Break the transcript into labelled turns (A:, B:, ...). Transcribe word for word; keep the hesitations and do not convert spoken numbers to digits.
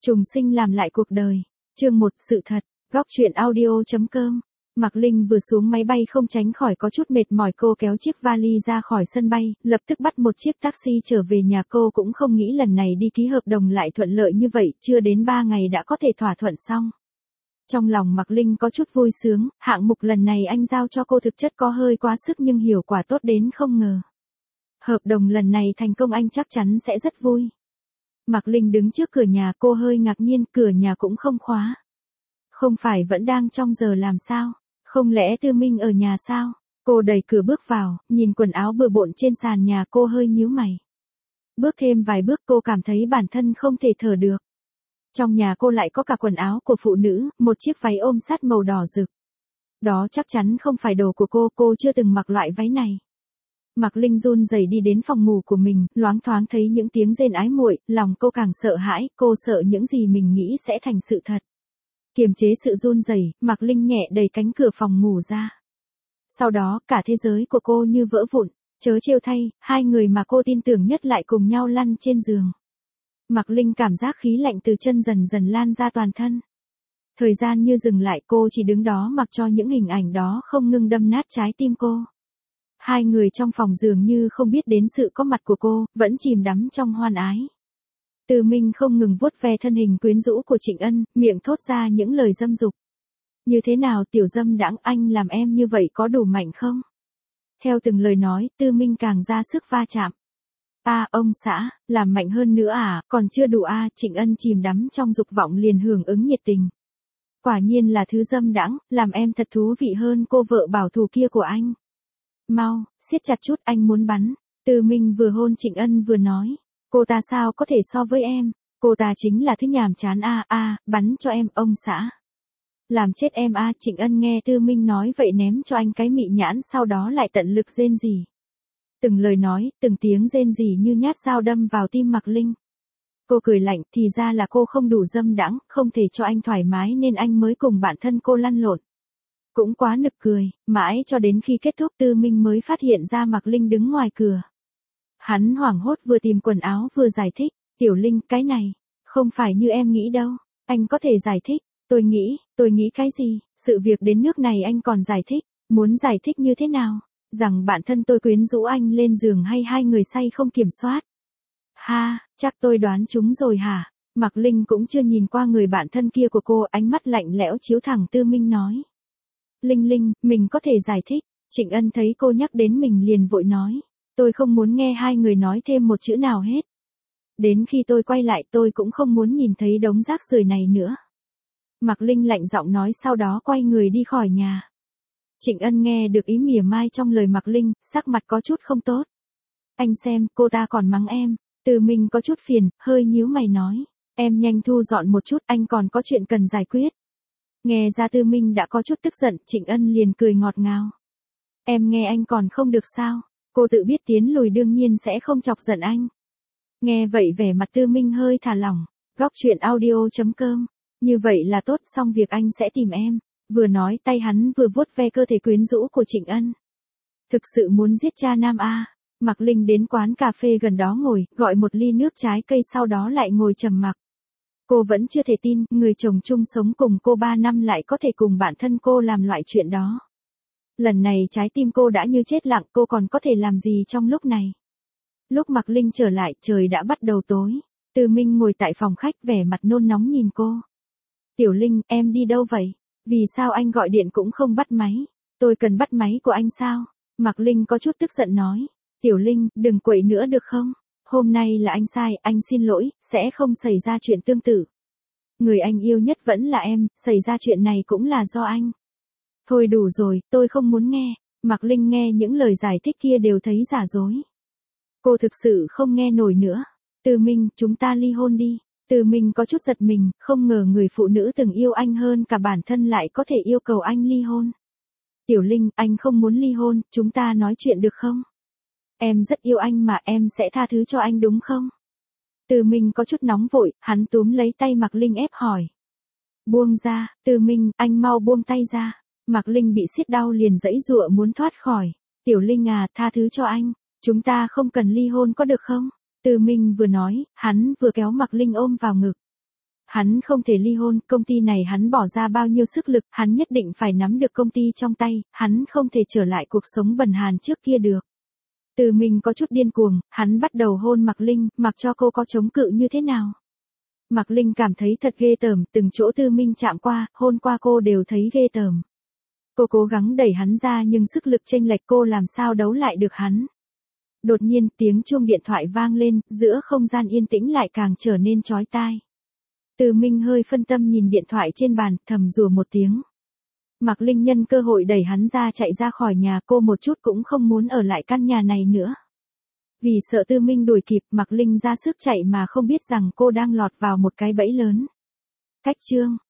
A: Trùng sinh làm lại cuộc đời. Chương một, sự thật. Góc truyện audio chấm com. Mạc Linh vừa xuống máy bay không tránh khỏi có chút mệt mỏi, cô kéo chiếc vali ra khỏi sân bay, lập tức bắt một chiếc taxi trở về nhà. Cô cũng không nghĩ lần này đi ký hợp đồng lại thuận lợi như vậy, chưa đến ba ngày đã có thể thỏa thuận xong. Trong lòng Mạc Linh có chút vui sướng, hạng mục lần này anh giao cho cô thực chất có hơi quá sức nhưng hiệu quả tốt đến không ngờ. Hợp đồng lần này thành công anh chắc chắn sẽ rất vui. Mạc Linh đứng trước cửa nhà, cô hơi ngạc nhiên, cửa nhà cũng không khóa. Không phải vẫn đang trong giờ làm sao? Không lẽ Tư Minh ở nhà sao? Cô đẩy cửa bước vào, nhìn quần áo bừa bộn trên sàn nhà, cô hơi nhíu mày. Bước thêm vài bước cô cảm thấy bản thân không thể thở được. Trong nhà cô lại có cả quần áo của phụ nữ, một chiếc váy ôm sát màu đỏ rực. Đó chắc chắn không phải đồ của cô, cô chưa từng mặc loại váy này. Mạc Linh run rẩy đi đến phòng ngủ của mình, loáng thoáng thấy những tiếng rên ái muội, lòng cô càng sợ hãi, cô sợ những gì mình nghĩ sẽ thành sự thật. Kiềm chế sự run rẩy, Mạc Linh nhẹ đẩy cánh cửa phòng ngủ ra. Sau đó, cả thế giới của cô như vỡ vụn, chớ trêu thay, hai người mà cô tin tưởng nhất lại cùng nhau lăn trên giường. Mạc Linh cảm giác khí lạnh từ chân dần dần lan ra toàn thân. Thời gian như dừng lại, cô chỉ đứng đó mặc cho những hình ảnh đó không ngừng đâm nát trái tim cô. Hai người trong phòng dường như không biết đến sự có mặt của cô, vẫn chìm đắm trong hoan ái. Từ Minh không ngừng vuốt ve thân hình quyến rũ của Trịnh Ân, miệng thốt ra những lời dâm dục. Như thế nào tiểu dâm đãng, anh làm em như vậy có đủ mạnh không? Theo từng lời nói, Tư Minh càng ra sức va chạm. À, ông xã, làm mạnh hơn nữa à, còn chưa đủ à, Trịnh Ân chìm đắm trong dục vọng liền hưởng ứng nhiệt tình. Quả nhiên là thứ dâm đãng, làm em thật thú vị hơn cô vợ bảo thủ kia của anh. Mau, siết chặt chút, anh muốn bắn. Tư Minh vừa hôn Trịnh Ân vừa nói. Cô ta sao có thể so với em, cô ta chính là thứ nhàm chán a a, à, bắn cho em ông xã. Làm chết em a, à, Trịnh Ân nghe Tư Minh nói vậy ném cho anh cái mị nhãn, sau đó lại tận lực rên rỉ. Từng lời nói, từng tiếng rên rỉ như nhát dao đâm vào tim Mạc Linh. Cô cười lạnh, thì ra là cô không đủ dâm đãng, không thể cho anh thoải mái nên anh mới cùng bản thân cô lăn lộn. Cũng quá nực cười, mãi cho đến khi kết thúc Tư Minh mới phát hiện ra Mạc Linh đứng ngoài cửa. Hắn hoảng hốt vừa tìm quần áo vừa giải thích, Tiểu Linh, cái này, không phải như em nghĩ đâu, anh có thể giải thích, tôi nghĩ, tôi nghĩ cái gì, sự việc đến nước này anh còn giải thích, muốn giải thích như thế nào, rằng bản thân tôi quyến rũ anh lên giường hay hai người say không kiểm soát. Ha, chắc tôi đoán chúng rồi hả? Mạc Linh cũng chưa nhìn qua người bạn thân kia của cô, ánh mắt lạnh lẽo chiếu thẳng Tư Minh nói. Linh Linh, mình có thể giải thích. Trịnh Ân thấy cô nhắc đến mình liền vội nói. Tôi không muốn nghe hai người nói thêm một chữ nào hết. Đến khi tôi quay lại tôi cũng không muốn nhìn thấy đống rác rưởi này nữa. Mạc Linh lạnh giọng nói, sau đó quay người đi khỏi nhà. Trịnh Ân nghe được ý mỉa mai trong lời Mạc Linh, sắc mặt có chút không tốt. Anh xem, cô ta còn mắng em. Từ mình có chút phiền, hơi nhíu mày nói. Em nhanh thu dọn một chút, anh còn có chuyện cần giải quyết. Nghe ra Tư Minh đã có chút tức giận, Trịnh Ân liền cười ngọt ngào. Em nghe anh còn không được sao? Cô tự biết tiến lùi đương nhiên sẽ không chọc giận anh. Nghe vậy vẻ mặt Tư Minh hơi thả lỏng. Góc truyện audio chấm com. Như vậy là tốt, xong việc anh sẽ tìm em. Vừa nói tay hắn vừa vuốt ve cơ thể quyến rũ của Trịnh Ân. Thực sự muốn giết cha nam a. Mạc Linh đến quán cà phê gần đó ngồi, gọi một ly nước trái cây sau đó lại ngồi trầm mặc. Cô vẫn chưa thể tin, người chồng chung sống cùng cô ba năm lại có thể cùng bản thân cô làm loại chuyện đó. Lần này trái tim cô đã như chết lặng, cô còn có thể làm gì trong lúc này. Lúc Mạc Linh trở lại, trời đã bắt đầu tối. Từ Minh ngồi tại phòng khách vẻ mặt nôn nóng nhìn cô. Tiểu Linh, em đi đâu vậy? Vì sao anh gọi điện cũng không bắt máy? Tôi cần bắt máy của anh sao? Mạc Linh có chút tức giận nói. Tiểu Linh, đừng quậy nữa được không? Hôm nay là anh sai, anh xin lỗi, sẽ không xảy ra chuyện tương tự. Người anh yêu nhất vẫn là em, xảy ra chuyện này cũng là do anh. Thôi đủ rồi, tôi không muốn nghe. Mạc Linh nghe những lời giải thích kia đều thấy giả dối. Cô thực sự không nghe nổi nữa. Từ Minh, chúng ta ly hôn đi. Từ Minh có chút giật mình, không ngờ người phụ nữ từng yêu anh hơn cả bản thân lại có thể yêu cầu anh ly hôn. Tiểu Linh, anh không muốn ly hôn, chúng ta nói chuyện được không? Em rất yêu anh mà, em sẽ tha thứ cho anh đúng không? Từ Minh có chút nóng vội, hắn túm lấy tay Mạc Linh ép hỏi. Buông ra, Từ Minh, anh mau buông tay ra. Mạc Linh bị siết đau liền giãy giụa muốn thoát khỏi. Tiểu Linh à, tha thứ cho anh, chúng ta không cần ly hôn có được không? Từ Minh vừa nói, hắn vừa kéo Mạc Linh ôm vào ngực. Hắn không thể ly hôn, công ty này hắn bỏ ra bao nhiêu sức lực, hắn nhất định phải nắm được công ty trong tay, hắn không thể trở lại cuộc sống bần hàn trước kia được. Từ Minh có chút điên cuồng, hắn bắt đầu hôn Mạc Linh, mặc cho cô có chống cự như thế nào. Mạc Linh cảm thấy thật ghê tởm, từng chỗ Tư Minh chạm qua, hôn qua cô đều thấy ghê tởm. Cô cố gắng đẩy hắn ra nhưng sức lực chênh lệch cô làm sao đấu lại được hắn. Đột nhiên tiếng chuông điện thoại vang lên, giữa không gian yên tĩnh lại càng trở nên chói tai. Từ Minh hơi phân tâm nhìn điện thoại trên bàn, thầm rủa một tiếng. Mạc Linh nhân cơ hội đẩy hắn ra chạy ra khỏi nhà, cô một chút cũng không muốn ở lại căn nhà này nữa. Vì sợ Tư Minh đuổi kịp, Mạc Linh ra sức chạy mà không biết rằng cô đang lọt vào một cái bẫy lớn. Cách chương